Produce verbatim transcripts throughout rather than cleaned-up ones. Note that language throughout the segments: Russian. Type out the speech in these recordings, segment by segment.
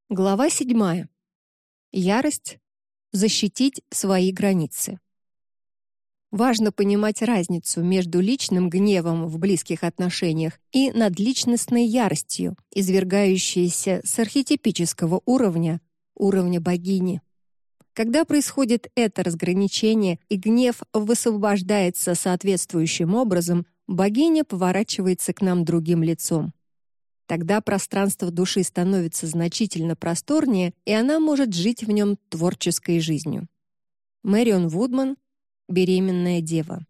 Глава седьмая. Ярость. Защитить свои границы. Важно понимать разницу между личным гневом в близких отношениях и надличностной яростью, извергающейся с архетипического уровня, уровня богини. Когда происходит это разграничение и гнев высвобождается соответствующим образом, богиня поворачивается к нам другим лицом. Тогда пространство души становится значительно просторнее, и она может жить в нем творческой жизнью. Мэрион Вудман, «Беременная дева».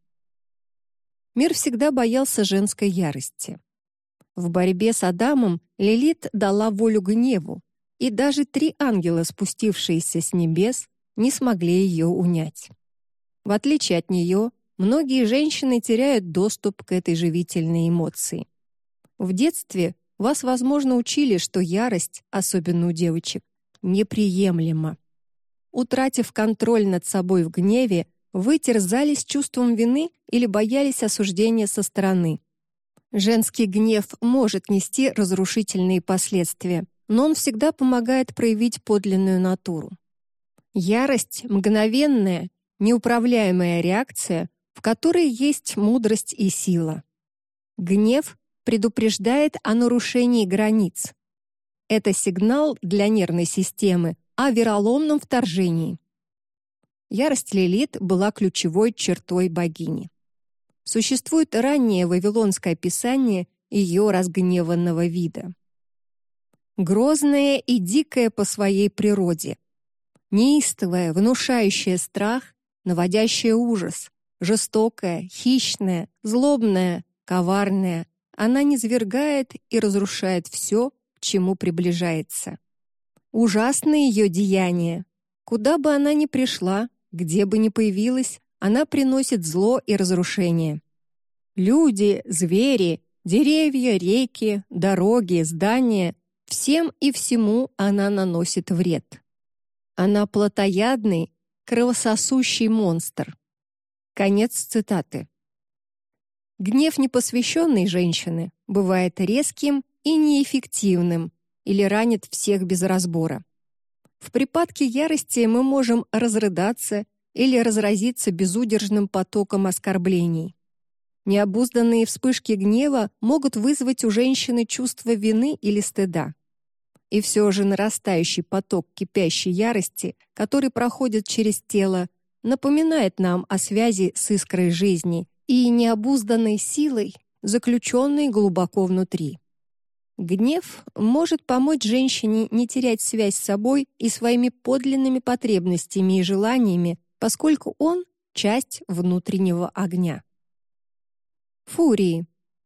Мир всегда боялся женской ярости. В борьбе с Адамом Лилит дала волю гневу, и даже три ангела, спустившиеся с небес, не смогли ее унять. В отличие от нее, многие женщины теряют доступ к этой живительной эмоции. В детстве вас, возможно, учили, что ярость, особенно у девочек, неприемлема. Утратив контроль над собой в гневе, вы терзались чувством вины или боялись осуждения со стороны. Женский гнев может нести разрушительные последствия, но он всегда помогает проявить подлинную натуру. Ярость — мгновенная, неуправляемая реакция, в которой есть мудрость и сила. Гнев предупреждает о нарушении границ. Это сигнал для нервной системы о вероломном вторжении. Ярость Лилит была ключевой чертой богини. Существует раннее вавилонское описание ее разгневанного вида. Грозная и дикая по своей природе, неистовая, внушающая страх, наводящая ужас, жестокая, хищная, злобная, коварная, она низвергает и разрушает все, к чему приближается. Ужасны ее деяния. Куда бы она ни пришла, где бы ни появилась, она приносит зло и разрушение. Люди, звери, деревья, реки, дороги, здания — всем и всему она наносит вред. Она плотоядный, кровососущий монстр. Конец цитаты. Гнев непосвященной женщины бывает резким и неэффективным или ранит всех без разбора. В припадке ярости мы можем разрыдаться или разразиться безудержным потоком оскорблений. Необузданные вспышки гнева могут вызвать у женщины чувство вины или стыда. И все же нарастающий поток кипящей ярости, который проходит через тело, напоминает нам о связи с искрой жизни и необузданной силой, заключенной глубоко внутри. Гнев может помочь женщине не терять связь с собой и своими подлинными потребностями и желаниями, поскольку он — часть внутреннего огня. Фурии.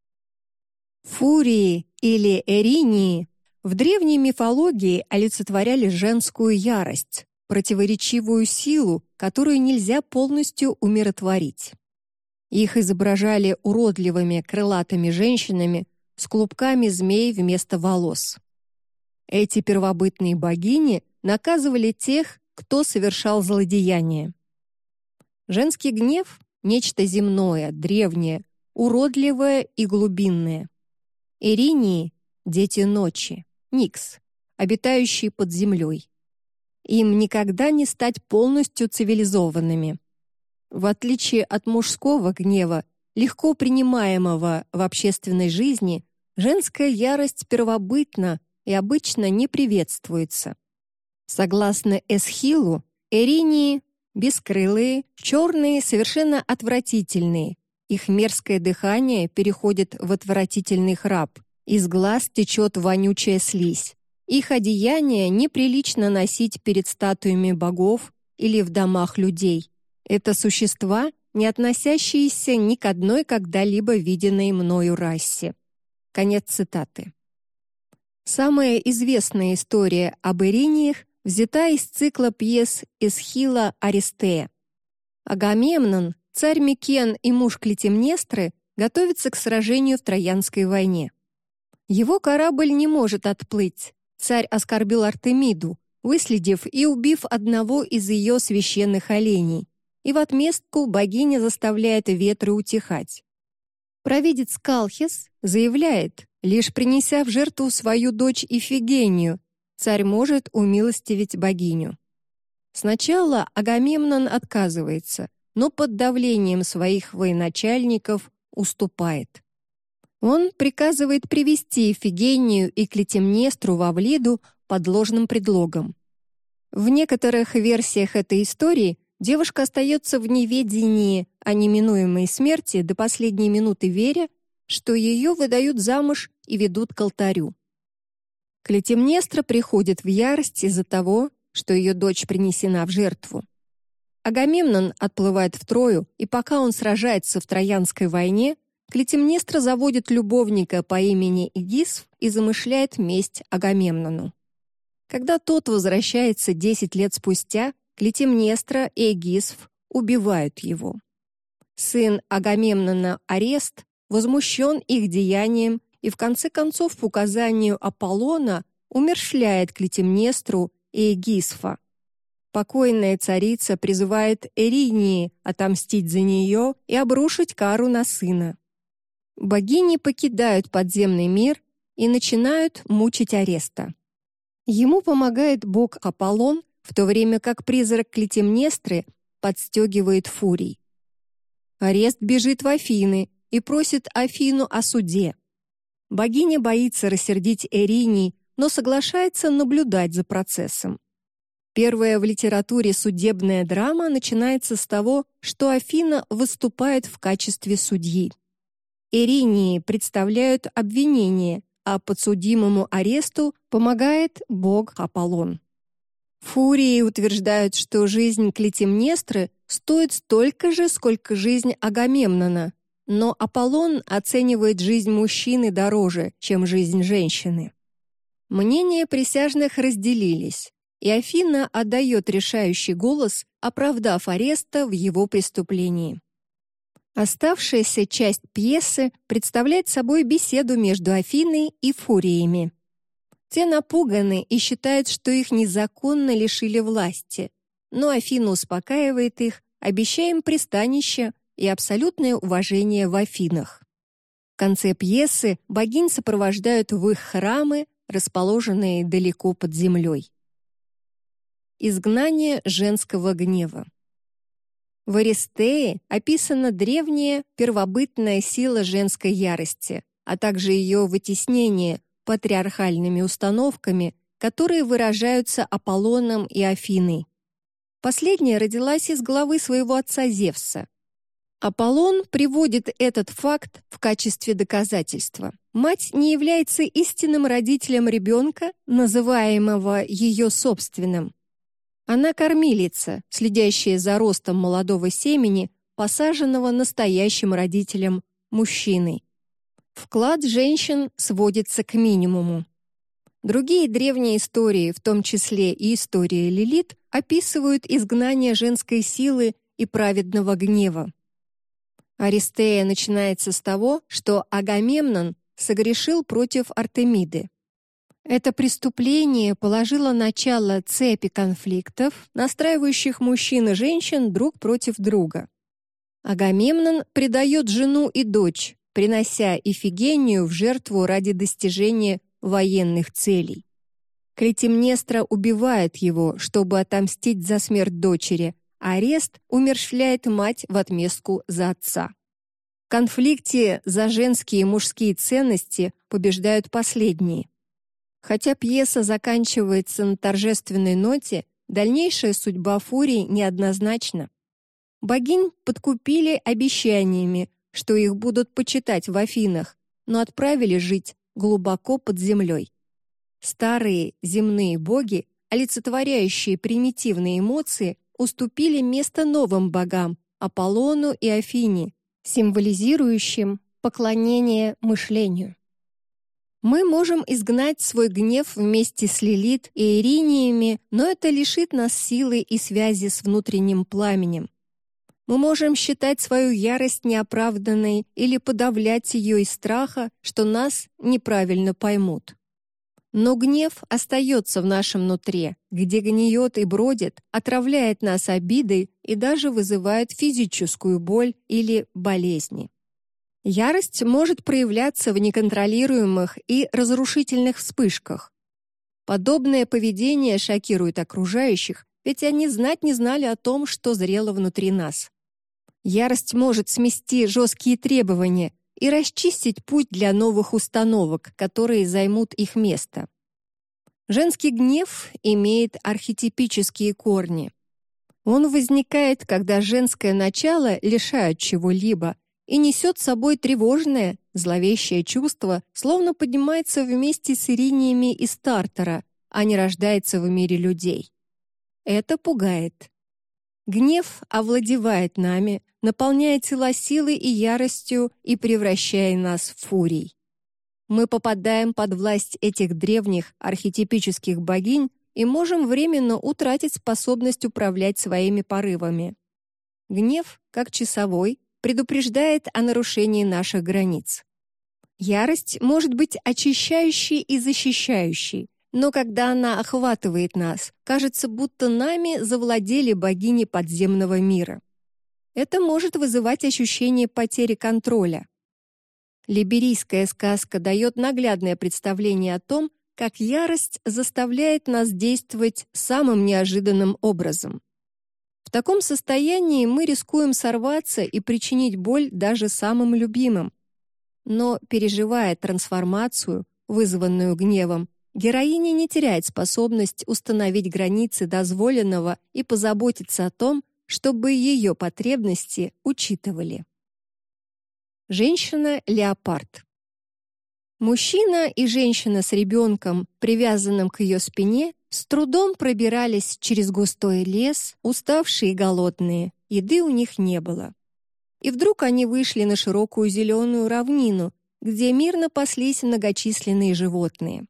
Фурии или эринии в древней мифологии олицетворяли женскую ярость, противоречивую силу, которую нельзя полностью умиротворить. Их изображали уродливыми крылатыми женщинами с клубками змей вместо волос. Эти первобытные богини наказывали тех, кто совершал злодеяния. Женский гнев — нечто земное, древнее, уродливое и глубинное. Эринии — дети ночи, Никс, обитающие под землей. Им никогда не стать полностью цивилизованными. В отличие от мужского гнева, легко принимаемого в общественной жизни, женская ярость первобытна и обычно не приветствуется. Согласно Эсхилу, эринии — бескрылые, черные, совершенно отвратительные. Их мерзкое дыхание переходит в отвратительный храп, из глаз течет вонючая слизь. Их одеяния неприлично носить перед статуями богов или в домах людей. Это существа, не относящиеся ни к одной когда-либо виденной мною расе. Конец цитаты. Самая известная история об эриниях взята из цикла пьес Эсхила Аристея. Агамемнон, царь Микен и муж Клетимнестры готовятся к сражению в Троянской войне. Его корабль не может отплыть. Царь оскорбил Артемиду, выследив и убив одного из ее священных оленей, и в отместку богиня заставляет ветры утихать. Провидец Калхес заявляет, лишь принеся в жертву свою дочь Ифигению, царь может умилостивить богиню. Сначала Агамемнон отказывается, но под давлением своих военачальников уступает. Он приказывает привести Ифигению и Клетимнестру в Авлиду под ложным предлогом. В некоторых версиях этой истории девушка остается в неведении о неминуемой смерти до последней минуты, веря, что ее выдают замуж и ведут к алтарю. Клетимнестра приходит в ярость из-за того, что ее дочь принесена в жертву. Агамемнон отплывает в Трою, и пока он сражается в Троянской войне, Клетимнестра заводит любовника по имени Игисф и замышляет месть Агамемнону. Когда тот возвращается десять лет спустя, Клетимнестра и Игисф убивают его. Сын Агамемнона Орест возмущен их деянием и в конце концов по указанию Аполлона умерщвляет Клетимнестру и Игисфа. Покойная царица призывает Эринии отомстить за нее и обрушить кару на сына. Богини покидают подземный мир и начинают мучить Ореста. Ему помогает бог Аполлон, в то время как призрак Клетимнестры подстегивает Фурий. Орест бежит в Афины и просит Афину о суде. Богиня боится рассердить Эринии, но соглашается наблюдать за процессом. Первая в литературе судебная драма начинается с того, что Афина выступает в качестве судьи. Эринии представляют обвинение, а подсудимому Оресту помогает бог Аполлон. Фурии утверждают, что жизнь Клетимнестры стоит столько же, сколько жизнь Агамемнона, но Аполлон оценивает жизнь мужчины дороже, чем жизнь женщины. Мнения присяжных разделились, и Афина отдает решающий голос, оправдав Ореста в его преступлении. Оставшаяся часть пьесы представляет собой беседу между Афиной и Фуриями. Те напуганы и считают, что их незаконно лишили власти, но Афина успокаивает их, обещая им пристанище и абсолютное уважение в Афинах. В конце пьесы богинь сопровождают в их храмы, расположенные далеко под землей. Изгнание женского гнева. В Аристее описана древняя первобытная сила женской ярости, а также ее вытеснение патриархальными установками, которые выражаются Аполлоном и Афиной. Последняя родилась из головы своего отца Зевса. Аполлон приводит этот факт в качестве доказательства. Мать не является истинным родителем ребенка, называемого ее собственным. Она кормилица, следящая за ростом молодого семени, посаженного настоящим родителем, мужчиной. Вклад женщин сводится к минимуму. Другие древние истории, в том числе и история Лилит, описывают изгнание женской силы и праведного гнева. Аристея начинается с того, что Агамемнон согрешил против Артемиды. Это преступление положило начало цепи конфликтов, настраивающих мужчин и женщин друг против друга. Агамемнон предает жену и дочь, принося Ифигению в жертву ради достижения военных целей. Клетимнестра убивает его, чтобы отомстить за смерть дочери, а Орест умерщвляет мать в отместку за отца. В конфликте за женские и мужские ценности побеждают последние. Хотя пьеса заканчивается на торжественной ноте, дальнейшая судьба Фурий неоднозначна. Богинь подкупили обещаниями, что их будут почитать в Афинах, но отправили жить глубоко под землей. Старые земные боги, олицетворяющие примитивные эмоции, уступили место новым богам Аполлону и Афине, символизирующим поклонение мышлению. Мы можем изгнать свой гнев вместе с Лилит и Эриниями, но это лишит нас силы и связи с внутренним пламенем. Мы можем считать свою ярость неоправданной или подавлять ее из страха, что нас неправильно поймут. Но гнев остается в нашем нутре, где гниет и бродит, отравляет нас обидой и даже вызывает физическую боль или болезни. Ярость может проявляться в неконтролируемых и разрушительных вспышках. Подобное поведение шокирует окружающих, ведь они знать не знали о том, что зрело внутри нас. Ярость может смести жесткие требования и расчистить путь для новых установок, которые займут их место. Женский гнев имеет архетипические корни. Он возникает, когда женское начало лишают чего-либо и несет с собой тревожное, зловещее чувство, словно поднимается вместе с ириниями из Тартара, а не рождается в мире людей. Это пугает. Гнев овладевает нами, наполняя тела силой и яростью и превращая нас в фурий. Мы попадаем под власть этих древних архетипических богинь и можем временно утратить способность управлять своими порывами. Гнев, как часовой, предупреждает о нарушении наших границ. Ярость может быть очищающей и защищающей, но когда она охватывает нас, кажется, будто нами завладели богини подземного мира. Это может вызывать ощущение потери контроля. Либерийская сказка дает наглядное представление о том, как ярость заставляет нас действовать самым неожиданным образом. В таком состоянии мы рискуем сорваться и причинить боль даже самым любимым. Но, переживая трансформацию, вызванную гневом, героиня не теряет способность установить границы дозволенного и позаботиться о том, чтобы ее потребности учитывали. Женщина-леопард. Мужчина и женщина с ребенком, привязанным к ее спине, с трудом пробирались через густой лес, уставшие и голодные, еды у них не было. И вдруг они вышли на широкую зеленую равнину, где мирно паслись многочисленные животные.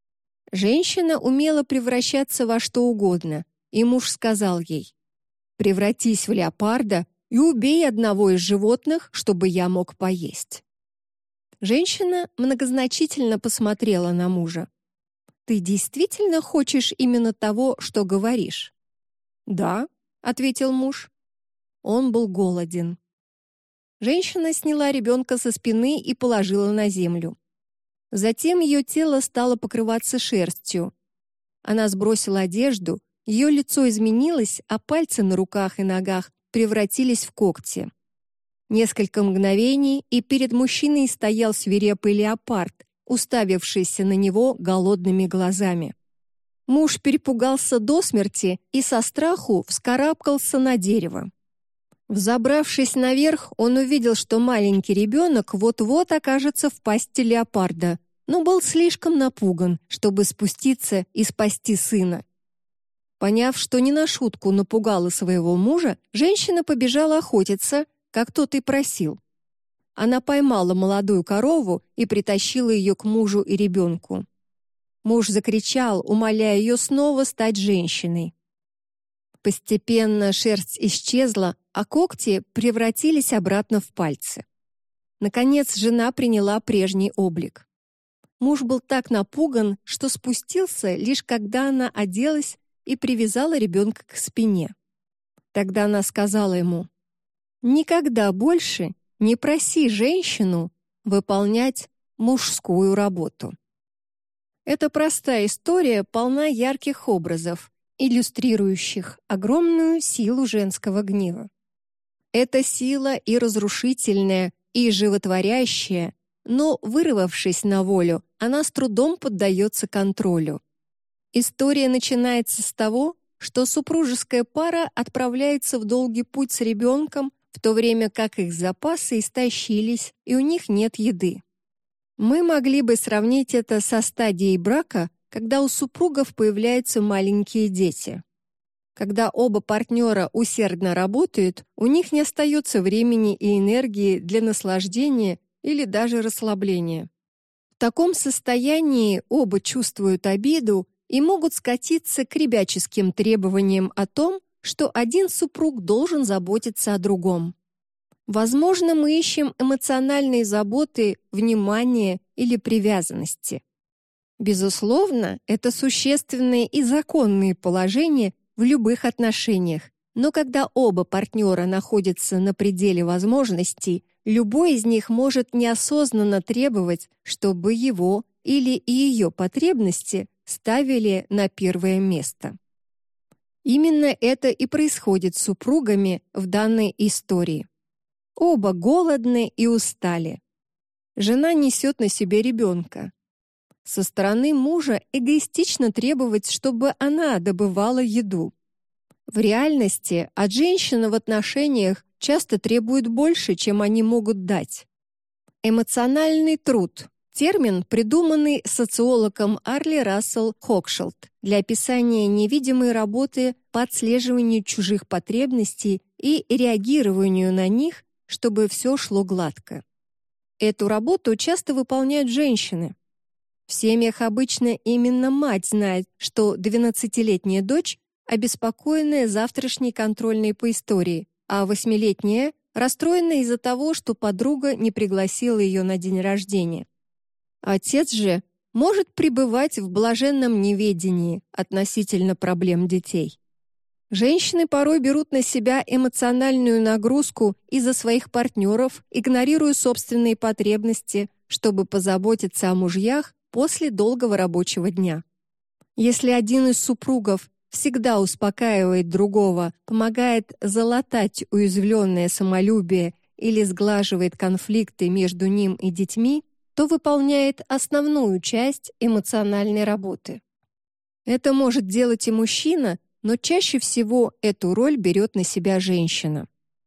Женщина умела превращаться во что угодно, и муж сказал ей: «Превратись в леопарда и убей одного из животных, чтобы я мог поесть». Женщина многозначительно посмотрела на мужа. «Ты действительно хочешь именно того, что говоришь?» «Да», — ответил муж. Он был голоден. Женщина сняла ребенка со спины и положила на землю. Затем ее тело стало покрываться шерстью. Она сбросила одежду, ее лицо изменилось, а пальцы на руках и ногах превратились в когти. Несколько мгновений, и перед мужчиной стоял свирепый леопард, уставившийся на него голодными глазами. Муж перепугался до смерти и со страху вскарабкался на дерево. Взобравшись наверх, он увидел, что маленький ребенок вот-вот окажется в пасти леопарда, но был слишком напуган, чтобы спуститься и спасти сына. Поняв, что не на шутку напугала своего мужа, женщина побежала охотиться, как тот и просил. Она поймала молодую корову и притащила ее к мужу и ребенку. Муж закричал, умоляя ее снова стать женщиной. Постепенно шерсть исчезла, а когти превратились обратно в пальцы. Наконец, жена приняла прежний облик. Муж был так напуган, что спустился, лишь когда она оделась и привязала ребенка к спине. Тогда она сказала ему: «Никогда больше не проси женщину выполнять мужскую работу». Эта простая история полна ярких образов, иллюстрирующих огромную силу женского гнева. Это сила и разрушительная, и животворящая, но, вырвавшись на волю, она с трудом поддается контролю. История начинается с того, что супружеская пара отправляется в долгий путь с ребенком, в то время как их запасы истощились, и у них нет еды. Мы могли бы сравнить это со стадией брака, когда у супругов появляются маленькие дети. Когда оба партнера усердно работают, у них не остается времени и энергии для наслаждения или даже расслабления. В таком состоянии оба чувствуют обиду и могут скатиться к ребяческим требованиям о том, что один супруг должен заботиться о другом. Возможно, мы ищем эмоциональные заботы, внимание или привязанности. Безусловно, это существенные и законные положения в любых отношениях, но когда оба партнера находятся на пределе возможностей, любой из них может неосознанно требовать, чтобы его или ее потребности ставили на первое место. Именно это и происходит с супругами в данной истории. Оба голодны и устали. Жена несет на себе ребенка. Со стороны мужа эгоистично требовать, чтобы она добывала еду. В реальности от женщины в отношениях часто требуют больше, чем они могут дать. Эмоциональный труд — термин, придуманный социологом Арли Рассел Хокшилд для описания невидимой работы по отслеживанию чужих потребностей и реагированию на них, чтобы все шло гладко. Эту работу часто выполняют женщины. В семьях обычно именно мать знает, что двенадцатилетняя дочь обеспокоенная завтрашней контрольной по истории, а восьмилетняя расстроена из-за того, что подруга не пригласила ее на день рождения. Отец же может пребывать в блаженном неведении относительно проблем детей. Женщины порой берут на себя эмоциональную нагрузку из-за своих партнеров, игнорируя собственные потребности, чтобы позаботиться о мужьях после долгого рабочего дня. Если один из супругов всегда успокаивает другого, помогает залатать уязвленное самолюбие или сглаживает конфликты между ним и детьми, то выполняет основную часть эмоциональной работы. Это может делать и мужчина, но чаще всего эту роль берет на себя женщина.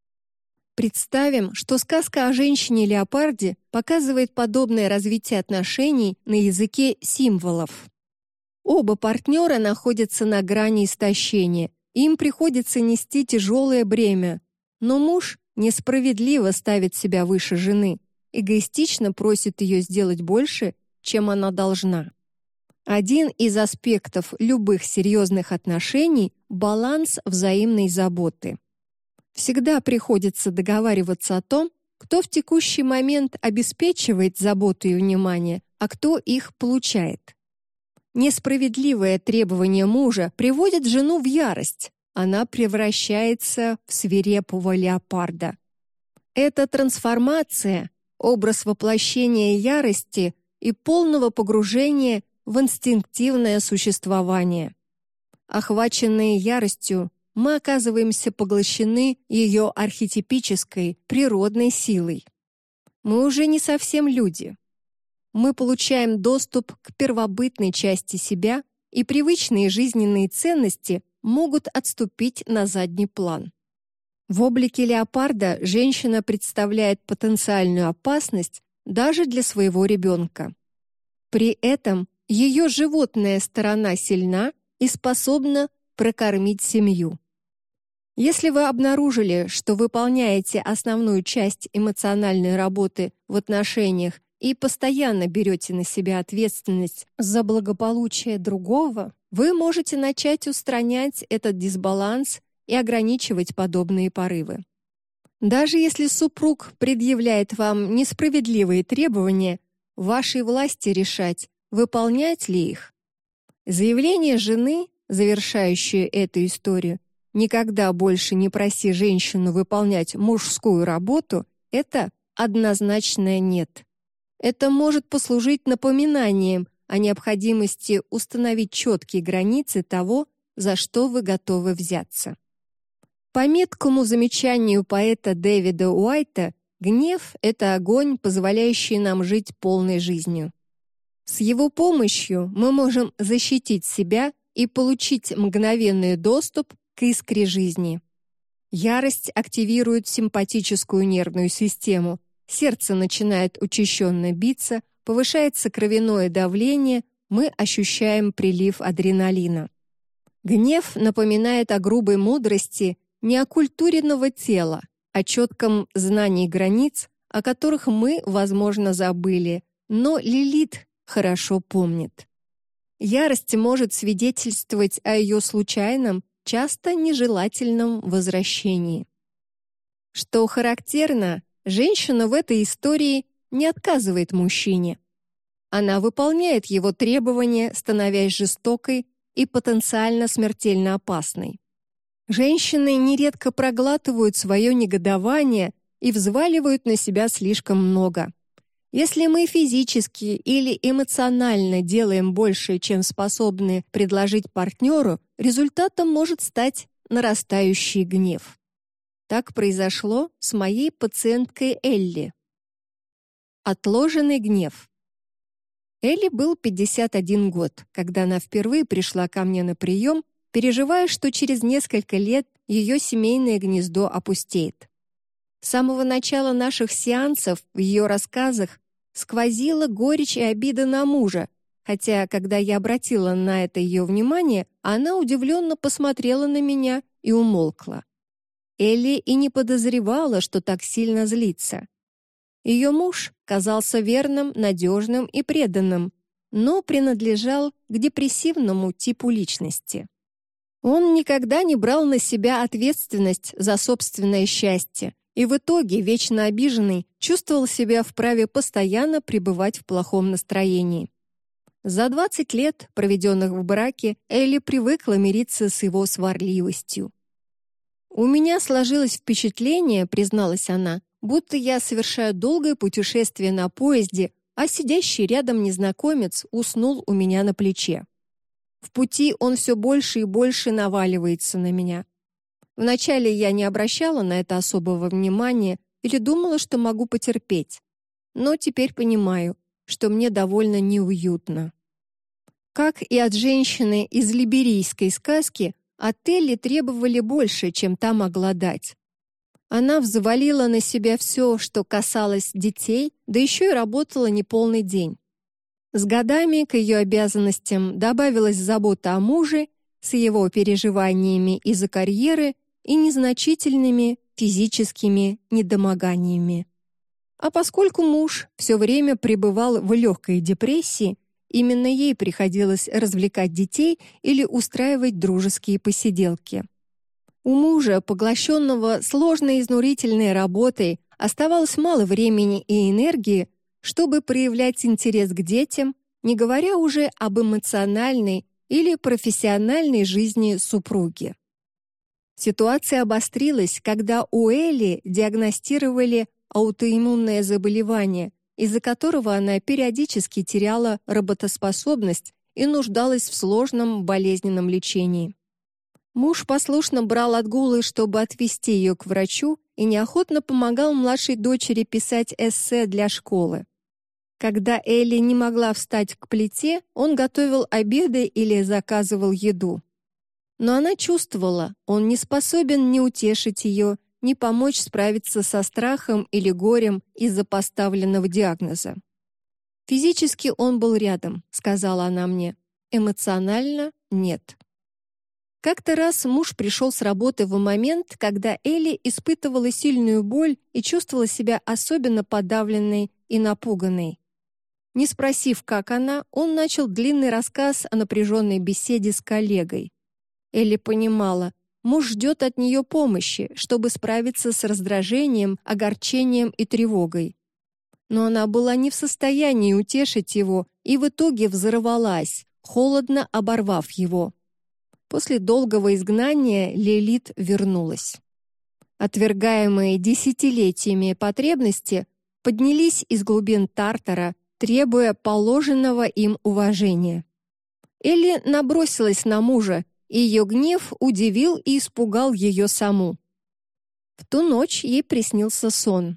Представим, что сказка о женщине-леопарде показывает подобное развитие отношений на языке символов. Оба партнера находятся на грани истощения, им приходится нести тяжелое бремя, но муж несправедливо ставит себя выше жены, эгоистично просит ее сделать больше, чем она должна. Один из аспектов любых серьезных отношений — баланс взаимной заботы. Всегда приходится договариваться о том, кто в текущий момент обеспечивает заботу и внимание, а кто их получает. Несправедливое требование мужа приводит жену в ярость. Она превращается в свирепого леопарда. Эта трансформация — образ воплощения ярости и полного погружения в инстинктивное существование. Охваченные яростью, мы оказываемся поглощены ее архетипической, природной силой. Мы уже не совсем люди. Мы получаем доступ к первобытной части себя, и привычные жизненные ценности могут отступить на задний план. В облике леопарда женщина представляет потенциальную опасность даже для своего ребенка. При этом ее животная сторона сильна и способна прокормить семью. Если вы обнаружили, что выполняете основную часть эмоциональной работы в отношениях и постоянно берете на себя ответственность за благополучие другого, вы можете начать устранять этот дисбаланс и ограничивать подобные порывы. Даже если супруг предъявляет вам несправедливые требования, в вашей власти решать, выполнять ли их. Заявление жены, завершающее эту историю, «Никогда больше не проси женщину выполнять мужскую работу» — это однозначное «нет». Это может послужить напоминанием о необходимости установить четкие границы того, за что вы готовы взяться. По меткому замечанию поэта Дэвида Уайта, гнев — это огонь, позволяющий нам жить полной жизнью. С его помощью мы можем защитить себя и получить мгновенный доступ к искре жизни. Ярость активирует симпатическую нервную систему, сердце начинает учащенно биться, повышается кровяное давление, мы ощущаем прилив адреналина. Гнев напоминает о грубой мудрости неокультуренного тела, о четком знании границ, о которых мы, возможно, забыли, но Лилит хорошо помнит. Ярость может свидетельствовать о ее случайном, часто нежелательном возвращении. Что характерно, женщина в этой истории не отказывает мужчине. Она выполняет его требования, становясь жестокой и потенциально смертельно опасной. Женщины нередко проглатывают свое негодование и взваливают на себя слишком много. Если мы физически или эмоционально делаем больше, чем способны предложить партнеру, результатом может стать нарастающий гнев. Так произошло с моей пациенткой Элли. Отложенный гнев. Элли был пятьдесят один год, когда она впервые пришла ко мне на прием, переживая, что через несколько лет ее семейное гнездо опустеет. С самого начала наших сеансов в ее рассказах сквозила горечь и обида на мужа, хотя, когда я обратила на это ее внимание, она удивленно посмотрела на меня и умолкла. Элли и не подозревала, что так сильно злится. Ее муж казался верным, надежным и преданным, но принадлежал к депрессивному типу личности. Он никогда не брал на себя ответственность за собственное счастье и в итоге, вечно обиженный, чувствовал себя вправе постоянно пребывать в плохом настроении. За двадцать лет, проведенных в браке, Элли привыкла мириться с его сварливостью. «У меня сложилось впечатление, — призналась она, — будто я совершаю долгое путешествие на поезде, а сидящий рядом незнакомец уснул у меня на плече. В пути он все больше и больше наваливается на меня. Вначале я не обращала на это особого внимания или думала, что могу потерпеть, но теперь понимаю, что мне довольно неуютно». Как и от женщины из либерийской сказки, от Элли требовали больше, чем та могла дать. Она взвалила на себя все, что касалось детей, да еще и работала неполный день. С годами к ее обязанностям добавилась забота о муже с его переживаниями из-за карьеры и незначительными физическими недомоганиями. А поскольку муж все время пребывал в легкой депрессии, именно ей приходилось развлекать детей или устраивать дружеские посиделки. У мужа, поглощенного сложной и изнурительной работой, оставалось мало времени и энергии, чтобы проявлять интерес к детям, не говоря уже об эмоциональной или профессиональной жизни супруги. Ситуация обострилась, когда у Элли диагностировали аутоиммунное заболевание, из-за которого она периодически теряла работоспособность и нуждалась в сложном болезненном лечении. Муж послушно брал отгулы, чтобы отвезти ее к врачу, и неохотно помогал младшей дочери писать эссе для школы. Когда Элли не могла встать к плите, он готовил обеды или заказывал еду. Но она чувствовала, он не способен ни утешить ее, ни помочь справиться со страхом или горем из-за поставленного диагноза. «Физически он был рядом», — сказала она мне. «Эмоционально — нет». Как-то раз муж пришел с работы в момент, когда Элли испытывала сильную боль и чувствовала себя особенно подавленной и напуганной. Не спросив, как она, он начал длинный рассказ о напряженной беседе с коллегой. Элли понимала, муж ждет от нее помощи, чтобы справиться с раздражением, огорчением и тревогой. Но она была не в состоянии утешить его и в итоге взорвалась, холодно оборвав его. После долгого изгнания Лилит вернулась. Отвергаемые десятилетиями потребности поднялись из глубин Тартара, требуя положенного им уважения. Элли набросилась на мужа, и ее гнев удивил и испугал ее саму. В ту ночь ей приснился сон.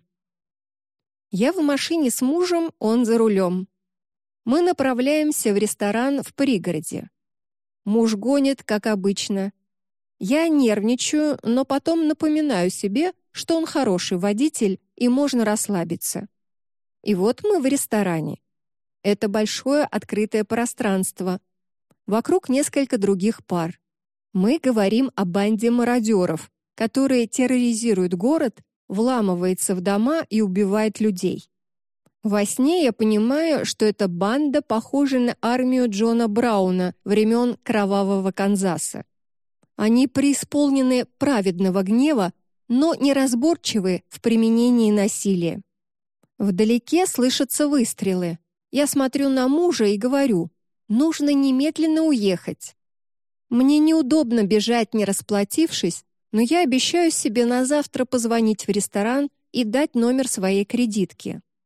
Я в машине с мужем, он за рулем. Мы направляемся в ресторан в пригороде. Муж гонит, как обычно. Я нервничаю, но потом напоминаю себе, что он хороший водитель и можно расслабиться. И вот мы в ресторане. Это большое открытое пространство. Вокруг несколько других пар. Мы говорим о банде мародеров, которые терроризируют город, вламывается в дома и убивает людей. Во сне я понимаю, что эта банда похожа на армию Джона Брауна времен Кровавого Канзаса. Они преисполнены праведного гнева, но неразборчивы в применении насилия. Вдалеке слышатся выстрелы. Я смотрю на мужа и говорю: нужно немедленно уехать. Мне неудобно бежать, не расплатившись, но я обещаю себе на завтра позвонить в ресторан и дать номер своей кредитки.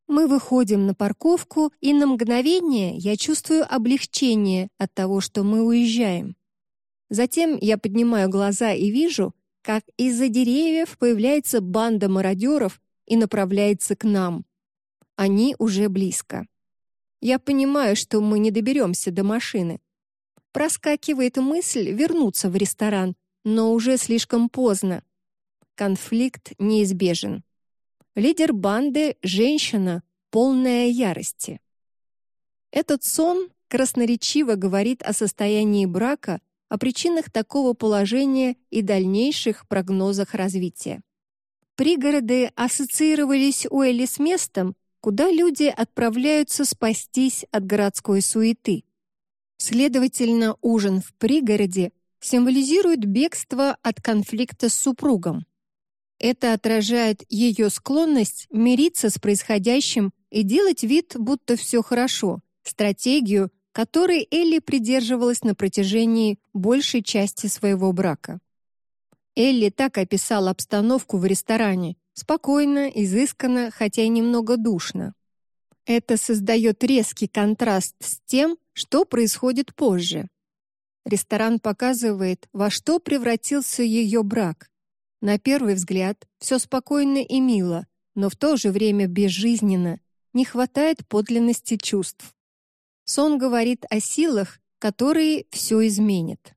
Мы выходим на парковку, и на мгновение я чувствую облегчение от того, что мы уезжаем. Затем я поднимаю глаза и вижу, как из-за деревьев появляется банда мародеров и направляется к нам. Они уже близко. Я понимаю, что мы не доберемся до машины. Проскакивает мысль вернуться в ресторан, но уже слишком поздно. Конфликт неизбежен. Лидер банды — женщина, полная ярости. Этот сон красноречиво говорит о состоянии брака, о причинах такого положения и дальнейших прогнозах развития. Пригороды ассоциировались у Элли с местом, куда люди отправляются спастись от городской суеты. Следовательно, ужин в пригороде символизирует бегство от конфликта с супругом. Это отражает ее склонность мириться с происходящим и делать вид, будто все хорошо, стратегию, которой Элли придерживалась на протяжении большей части своего брака. Элли так описала обстановку в ресторане: спокойно, изысканно, хотя и немного душно. Это создает резкий контраст с тем, что происходит позже. Ресторан показывает, во что превратился ее брак. На первый взгляд, все спокойно и мило, но в то же время безжизненно, не хватает подлинности чувств. Сон говорит о силах, которые все изменят.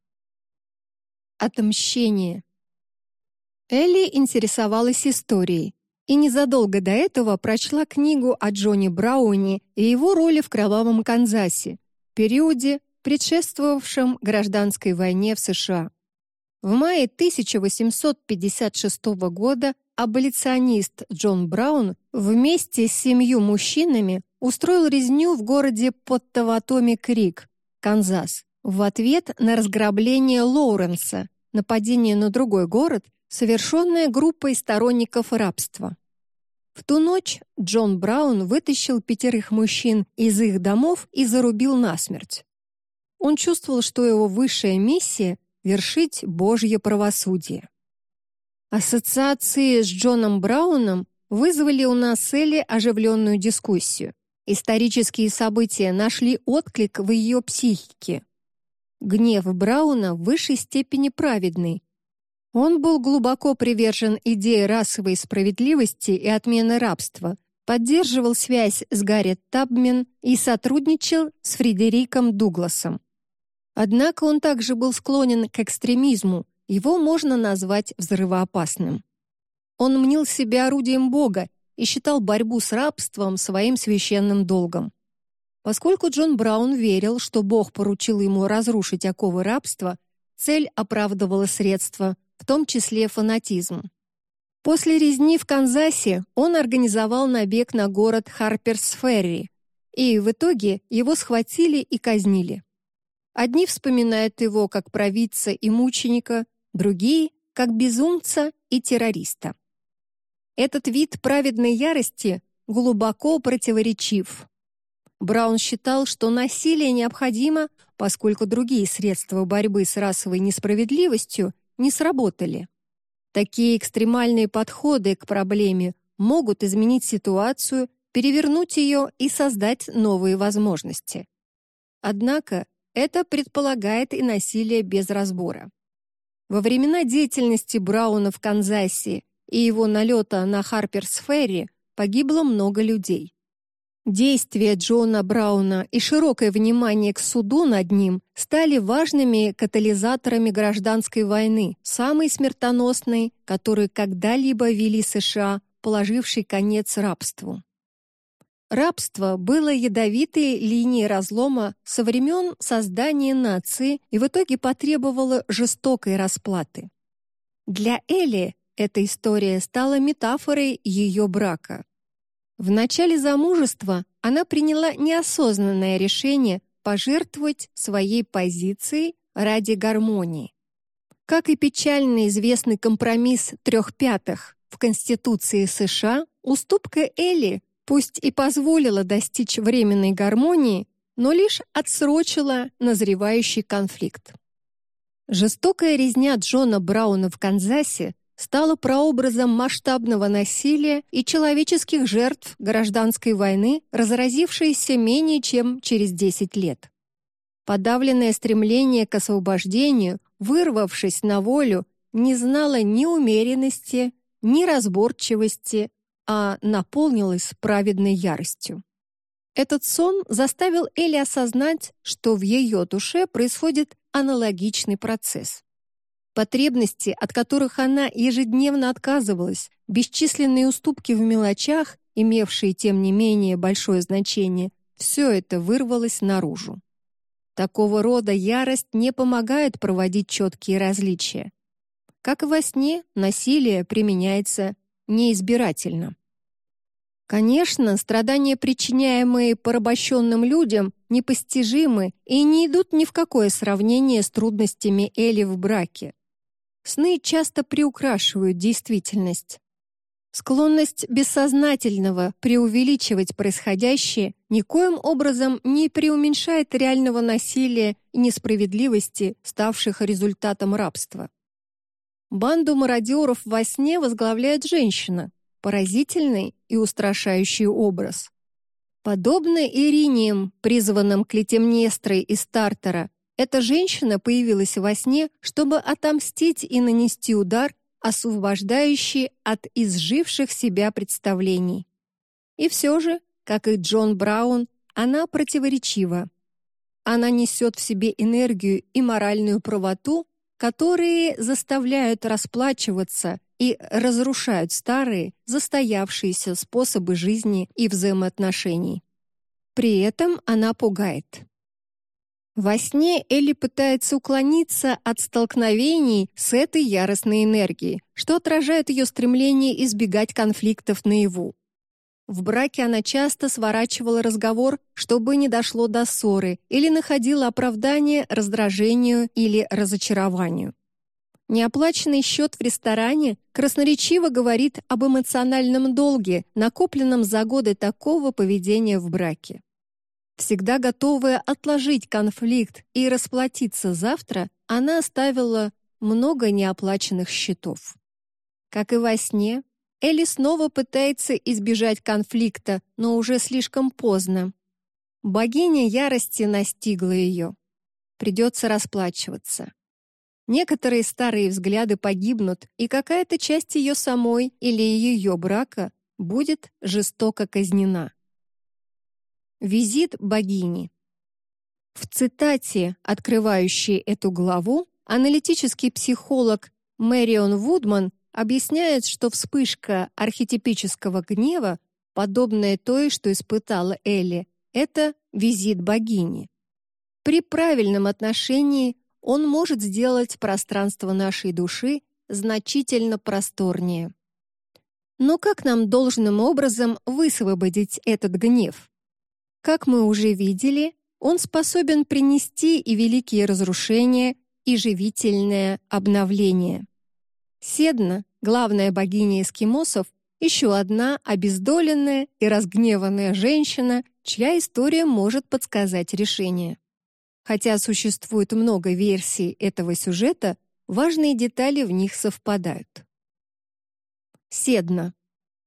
Отмщение. Элли интересовалась историей и незадолго до этого прочла книгу о Джонни Брауне и его роли в Кровавом Канзасе, периоде, предшествовавшем гражданской войне в США. В мае тысяча восемьсот пятьдесят шестого года аболиционист Джон Браун вместе с семью мужчинами устроил резню в городе Поттаватоми-Крик, Канзас, в ответ на разграбление Лоуренса, нападение на другой город, совершенное группой сторонников рабства. В ту ночь Джон Браун вытащил пятерых мужчин из их домов и зарубил насмерть. Он чувствовал, что его высшая миссия — вершить Божье правосудие. Ассоциации с Джоном Брауном вызвали у нас Элли оживленную дискуссию. Исторические события нашли отклик в ее психике. Гнев Брауна в высшей степени праведный. Он был глубоко привержен идее расовой справедливости и отмены рабства, поддерживал связь с Гарриет Табмен и сотрудничал с Фредериком Дугласом. Однако он также был склонен к экстремизму, его можно назвать взрывоопасным. Он мнил себя орудием Бога и считал борьбу с рабством своим священным долгом. Поскольку Джон Браун верил, что Бог поручил ему разрушить оковы рабства, цель оправдывала средства, в том числе фанатизм. После резни в Канзасе он организовал набег на город Харперс-Ферри, и в итоге его схватили и казнили. Одни вспоминают его как провидца и мученика, другие — как безумца и террориста. Этот вид праведной ярости глубоко противоречив. Браун считал, что насилие необходимо, поскольку другие средства борьбы с расовой несправедливостью не сработали. Такие экстремальные подходы к проблеме могут изменить ситуацию, перевернуть ее и создать новые возможности. Однако это предполагает и насилие без разбора. Во времена деятельности Брауна в Канзасе и его налета на Харперс-Ферри погибло много людей. Действия Джона Брауна и широкое внимание к суду над ним стали важными катализаторами гражданской войны, самой смертоносной, которую когда-либо вели США, положившей конец рабству. Рабство было ядовитой линией разлома со времен создания нации и в итоге потребовало жестокой расплаты. Для Элли эта история стала метафорой ее брака. В начале замужества она приняла неосознанное решение пожертвовать своей позицией ради гармонии. Как и печально известный компромисс трех пятых в Конституции США, уступка Элли пусть и позволила достичь временной гармонии, но лишь отсрочила назревающий конфликт. Жестокая резня Джона Брауна в Канзасе стало прообразом масштабного насилия и человеческих жертв гражданской войны, разразившейся менее чем через десять лет. Подавленное стремление к освобождению, вырвавшись на волю, не знало ни умеренности, ни разборчивости, а наполнилось праведной яростью. Этот сон заставил Элли осознать, что в ее душе происходит аналогичный процесс. Потребности, от которых она ежедневно отказывалась, бесчисленные уступки в мелочах, имевшие тем не менее большое значение, все это вырвалось наружу. Такого рода ярость не помогает проводить четкие различия. Как и во сне, насилие применяется неизбирательно. Конечно, страдания, причиняемые порабощенным людям, непостижимы и не идут ни в какое сравнение с трудностями Элли в браке. Сны часто приукрашивают действительность. Склонность бессознательного преувеличивать происходящее никоим образом не преуменьшает реального насилия и несправедливости, ставших результатом рабства. Банду мародеров во сне возглавляет женщина, поразительный и устрашающий образ. Подобно Ириниям, призванным Клетимнестрой из Тартара, эта женщина появилась во сне, чтобы отомстить и нанести удар, освобождающий от изживших себя представлений. И все же, как и Джон Браун, она противоречива. Она несет в себе энергию и моральную правоту, которые заставляют расплачиваться и разрушают старые, застоявшиеся способы жизни и взаимоотношений. При этом она пугает. Во сне Элли пытается уклониться от столкновений с этой яростной энергией, что отражает ее стремление избегать конфликтов наяву. В браке она часто сворачивала разговор, чтобы не дошло до ссоры, или находила оправдание раздражению или разочарованию. Неоплаченный счет в ресторане красноречиво говорит об эмоциональном долге, накопленном за годы такого поведения в браке. Всегда готовая отложить конфликт и расплатиться завтра, она оставила много неоплаченных счетов. Как и во сне, Элли снова пытается избежать конфликта, но уже слишком поздно. Богиня ярости настигла ее. Придется расплачиваться. Некоторые старые взгляды погибнут, и какая-то часть ее самой или ее брака будет жестоко казнена. Визит богини. В цитате, открывающей эту главу, аналитический психолог Мэрион Вудман объясняет, что вспышка архетипического гнева, подобная той, что испытала Элли, это визит богини. При правильном отношении он может сделать пространство нашей души значительно просторнее. Но как нам должным образом высвободить этот гнев? Как мы уже видели, он способен принести и великие разрушения, и живительное обновление. Седна, главная богиня эскимосов, еще одна обездоленная и разгневанная женщина, чья история может подсказать решение. Хотя существует много версий этого сюжета, важные детали в них совпадают. Седна.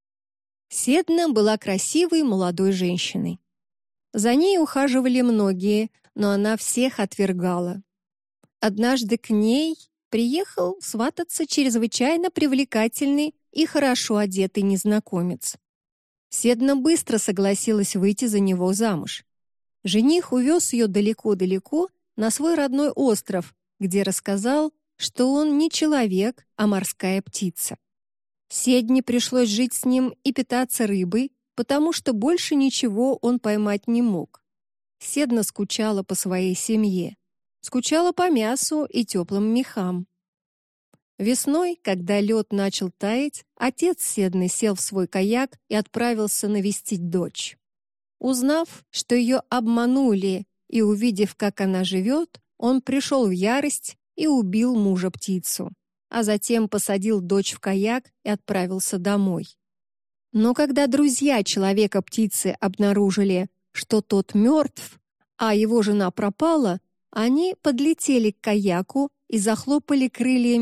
Седна была красивой молодой женщиной. За ней ухаживали многие, но она всех отвергала. Однажды к ней приехал свататься чрезвычайно привлекательный и хорошо одетый незнакомец. Седна быстро согласилась выйти за него замуж. Жених увез ее далеко-далеко на свой родной остров, где рассказал, что он не человек, а морская птица. Седне пришлось жить с ним и питаться рыбой, потому что больше ничего он поймать не мог. Седна скучала по своей семье, скучала по мясу и теплым мехам. Весной, когда лед начал таять, отец Седны сел в свой каяк и отправился навестить дочь. Узнав, что ее обманули, и увидев, как она живет, он пришел в ярость и убил мужа-птицу, а затем посадил дочь в каяк и отправился домой. Но когда друзья человека-птицы обнаружили, что тот мертв, а его жена пропала, они подлетели к каяку и захлопали крыльями,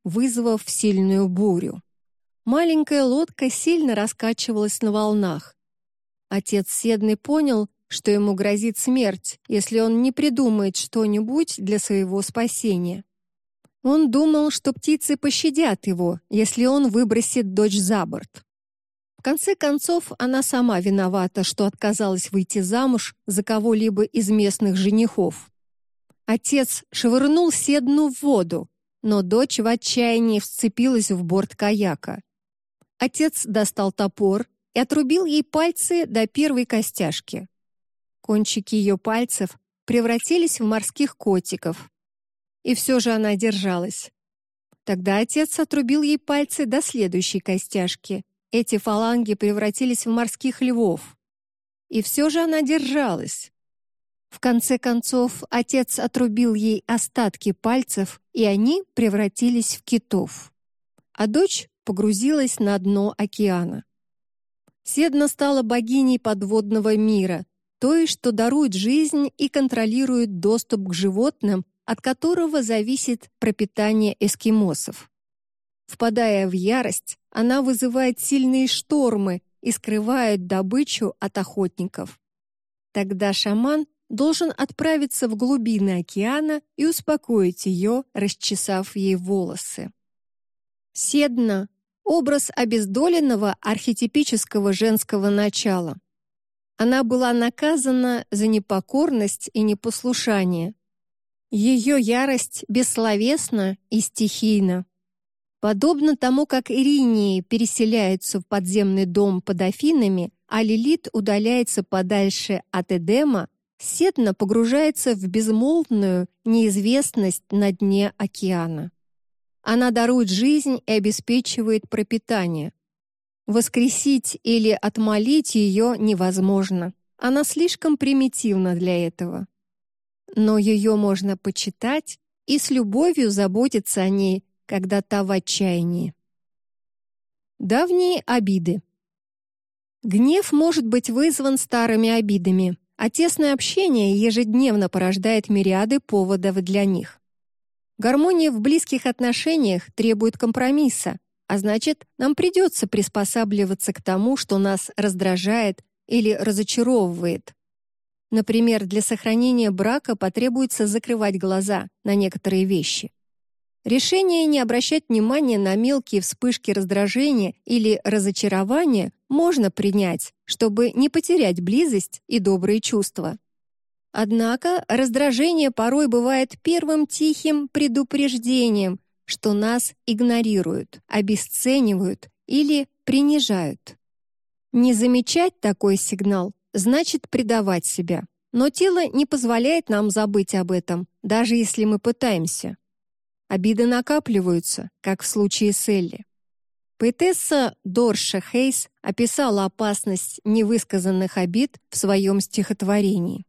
вызвав сильную бурю. Маленькая лодка сильно раскачивалась на волнах. Отец Седны понял, что ему грозит смерть, если он не придумает что-нибудь для своего спасения. Он думал, что птицы пощадят его, если он выбросит дочь за борт. В конце концов, она сама виновата, что отказалась выйти замуж за кого-либо из местных женихов. Отец швырнул Седну в воду, но дочь в отчаянии вцепилась в борт каяка. Отец достал топор и отрубил ей пальцы до первой костяшки. Кончики ее пальцев превратились в морских котиков. И все же она держалась. Тогда отец отрубил ей пальцы до следующей костяшки. Эти фаланги превратились в морских львов. И все же она держалась. В конце концов, отец отрубил ей остатки пальцев, и они превратились в китов. А дочь погрузилась на дно океана. Седна стала богиней подводного мира, той, что дарует жизнь и контролирует доступ к животным, от которого зависит пропитание эскимосов. Впадая в ярость, она вызывает сильные штормы и скрывает добычу от охотников. Тогда шаман должен отправиться в глубины океана и успокоить ее, расчесав ей волосы. Седна — образ обездоленного архетипического женского начала. Она была наказана за непокорность и непослушание. Ее ярость бессловесна и стихийна. Подобно тому, как Иринии переселяются в подземный дом под Афинами, а Лилит удаляется подальше от Эдема, Седна погружается в безмолвную неизвестность на дне океана. Она дарует жизнь и обеспечивает пропитание. Воскресить или отмолить ее невозможно. Она слишком примитивна для этого. Но ее можно почитать и с любовью заботиться о ней, когда та в отчаянии. Давние обиды. Гнев может быть вызван старыми обидами, а тесное общение ежедневно порождает мириады поводов для них. Гармония в близких отношениях требует компромисса, а значит, нам придется приспосабливаться к тому, что нас раздражает или разочаровывает. Например, для сохранения брака потребуется закрывать глаза на некоторые вещи. Решение не обращать внимания на мелкие вспышки раздражения или разочарования можно принять, чтобы не потерять близость и добрые чувства. Однако раздражение порой бывает первым тихим предупреждением, что нас игнорируют, обесценивают или принижают. Не замечать такой сигнал значит предавать себя, но тело не позволяет нам забыть об этом, даже если мы пытаемся. Обиды накапливаются, как в случае с Элли. Поэтесса Дорша Хейс описала опасность невысказанных обид в своем стихотворении.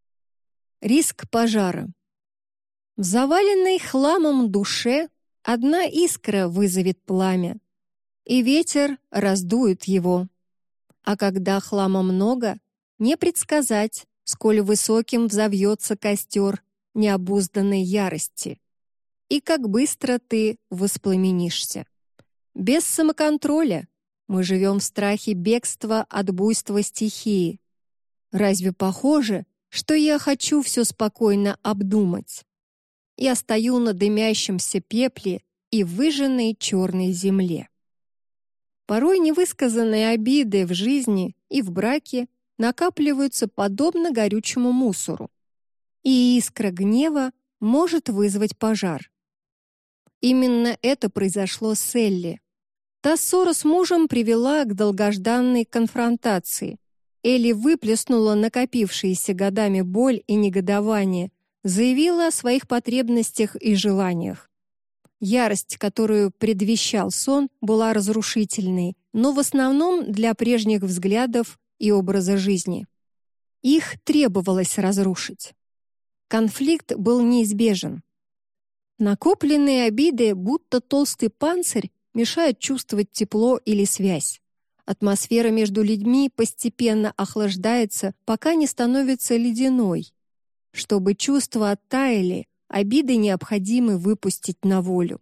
Риск пожара. В заваленной хламом душе одна искра вызовет пламя, и ветер раздует его. А когда хлама много, не предсказать, сколь высоким взовьется костер необузданной ярости, и как быстро ты воспламенишься. Без самоконтроля мы живем в страхе бегства от буйства стихии. Разве похоже, что я хочу все спокойно обдумать? Я стою на дымящемся пепле и выжженной черной земле. Порой невысказанные обиды в жизни и в браке накапливаются подобно горючему мусору, и искра гнева может вызвать пожар. Именно это произошло с Элли. Та ссора с мужем привела к долгожданной конфронтации. Элли выплеснула накопившиеся годами боль и негодование, заявила о своих потребностях и желаниях. Ярость, которую предвещал сон, была разрушительной, но в основном для прежних взглядов и образа жизни. Их требовалось разрушить. Конфликт был неизбежен. Накопленные обиды, будто толстый панцирь, мешают чувствовать тепло или связь. Атмосфера между людьми постепенно охлаждается, пока не становится ледяной. Чтобы чувства оттаяли, обиды необходимо выпустить на волю.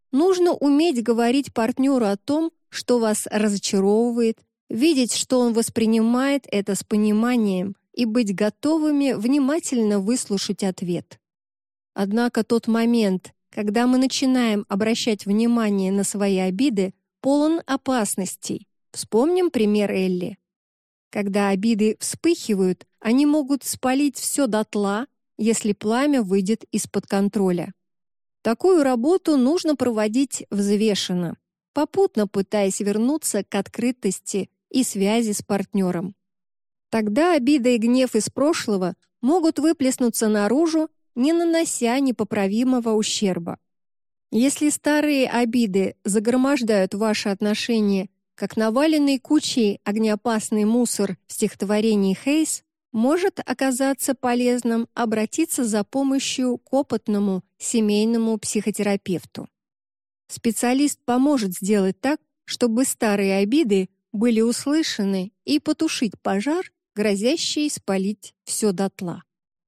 Нужно уметь говорить партнеру о том, что вас разочаровывает, видеть, что он воспринимает это с пониманием и быть готовыми внимательно выслушать ответ. Однако тот момент, когда мы начинаем обращать внимание на свои обиды, полон опасностей. Вспомним пример Элли. Когда обиды вспыхивают, они могут спалить все дотла, если пламя выйдет из-под контроля. Такую работу нужно проводить взвешенно, попутно пытаясь вернуться к открытости и связи с партнером. Тогда обида и гнев из прошлого могут выплеснуться наружу, не нанося непоправимого ущерба. Если старые обиды загромождают ваши отношения, как наваленный кучей огнеопасный мусор в стихотворении Хейс, может оказаться полезным обратиться за помощью к опытному семейному психотерапевту. Специалист поможет сделать так, чтобы старые обиды были услышаны и потушить пожар, грозящий спалить все дотла.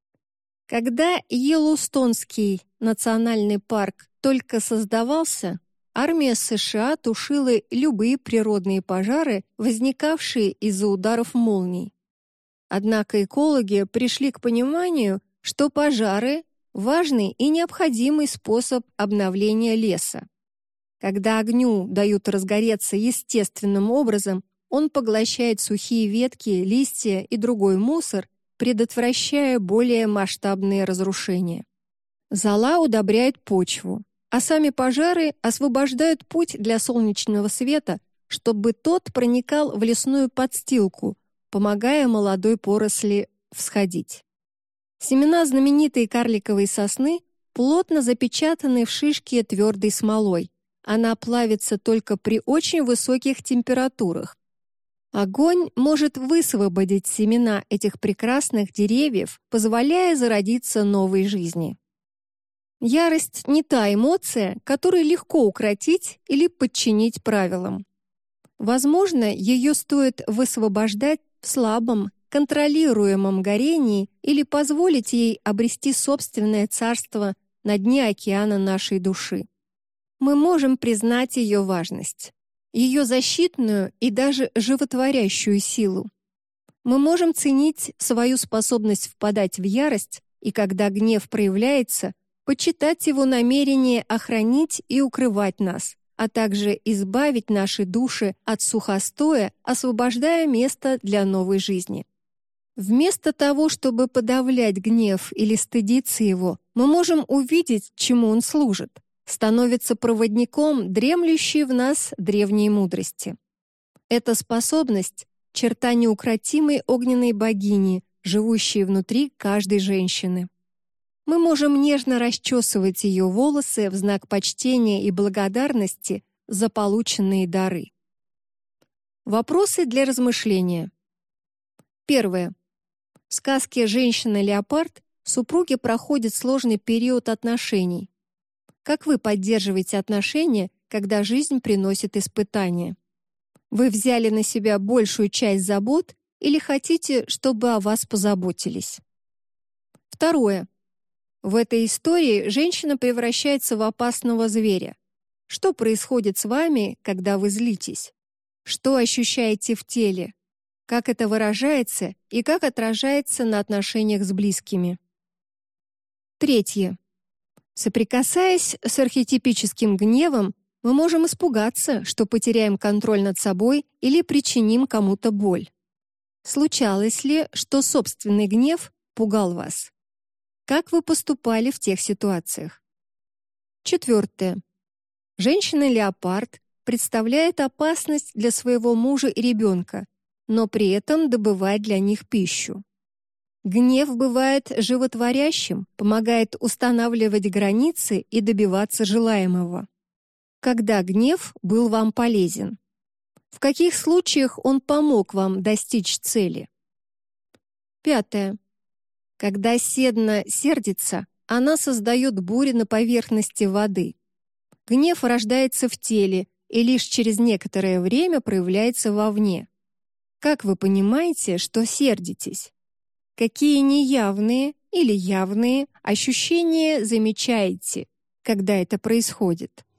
Когда Йеллоустонский национальный парк только создавался, армия США тушила любые природные пожары, возникавшие из-за ударов молний. Однако экологи пришли к пониманию, что пожары – важный и необходимый способ обновления леса. Когда огню дают разгореться естественным образом, он поглощает сухие ветки, листья и другой мусор, предотвращая более масштабные разрушения. Зола удобряет почву, а сами пожары освобождают путь для солнечного света, чтобы тот проникал в лесную подстилку, помогая молодой поросли всходить. Семена знаменитой карликовой сосны плотно запечатаны в шишке твердой смолой. Она плавится только при очень высоких температурах. Огонь может высвободить семена этих прекрасных деревьев, позволяя зародиться новой жизни. Ярость не та эмоция, которую легко укротить или подчинить правилам. Возможно, ее стоит высвобождать в слабом, контролируемом горении или позволить ей обрести собственное царство на дне океана нашей души. Мы можем признать ее важность, ее защитную и даже животворящую силу. Мы можем ценить свою способность впадать в ярость и, когда гнев проявляется, почитать его намерение охранить и укрывать нас, а также избавить наши души от сухостоя, освобождая место для новой жизни. Вместо того, чтобы подавлять гнев или стыдиться его, мы можем увидеть, чему он служит, становится проводником дремлющей в нас древней мудрости. Эта способность — черта неукротимой огненной богини, живущей внутри каждой женщины. Мы можем нежно расчесывать ее волосы в знак почтения и благодарности за полученные дары. Вопросы для размышления. Первое. В сказке «Женщина-леопард» супруги проходят сложный период отношений. Как вы поддерживаете отношения, когда жизнь приносит испытания? Вы взяли на себя большую часть забот или хотите, чтобы о вас позаботились? Второе. В этой истории женщина превращается в опасного зверя. Что происходит с вами, когда вы злитесь? Что ощущаете в теле? Как это выражается и как отражается на отношениях с близкими? Третье. Соприкасаясь с архетипическим гневом, мы можем испугаться, что потеряем контроль над собой или причиним кому-то боль. Случалось ли, что собственный гнев пугал вас? Как вы поступали в тех ситуациях? Четвертое. Женщина-леопард представляет опасность для своего мужа и ребенка, но при этом добывает для них пищу. Гнев бывает животворящим, помогает устанавливать границы и добиваться желаемого. Когда гнев был вам полезен? В каких случаях он помог вам достичь цели? Пятое. Когда седна сердится, она создает бури на поверхности воды. Гнев рождается в теле и лишь через некоторое время проявляется вовне. Как вы понимаете, что сердитесь? Какие неявные или явные ощущения замечаете, когда это происходит?